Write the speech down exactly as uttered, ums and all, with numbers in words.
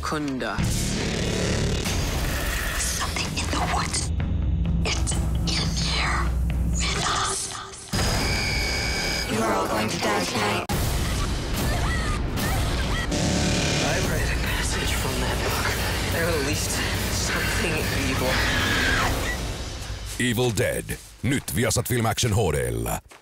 anaconda. Something in the woods. It's in here with us. You're all going to die tonight. I read a passage from that book. There at least something evil. Evil Dead. Nyt Viasat Film Action H D:llä.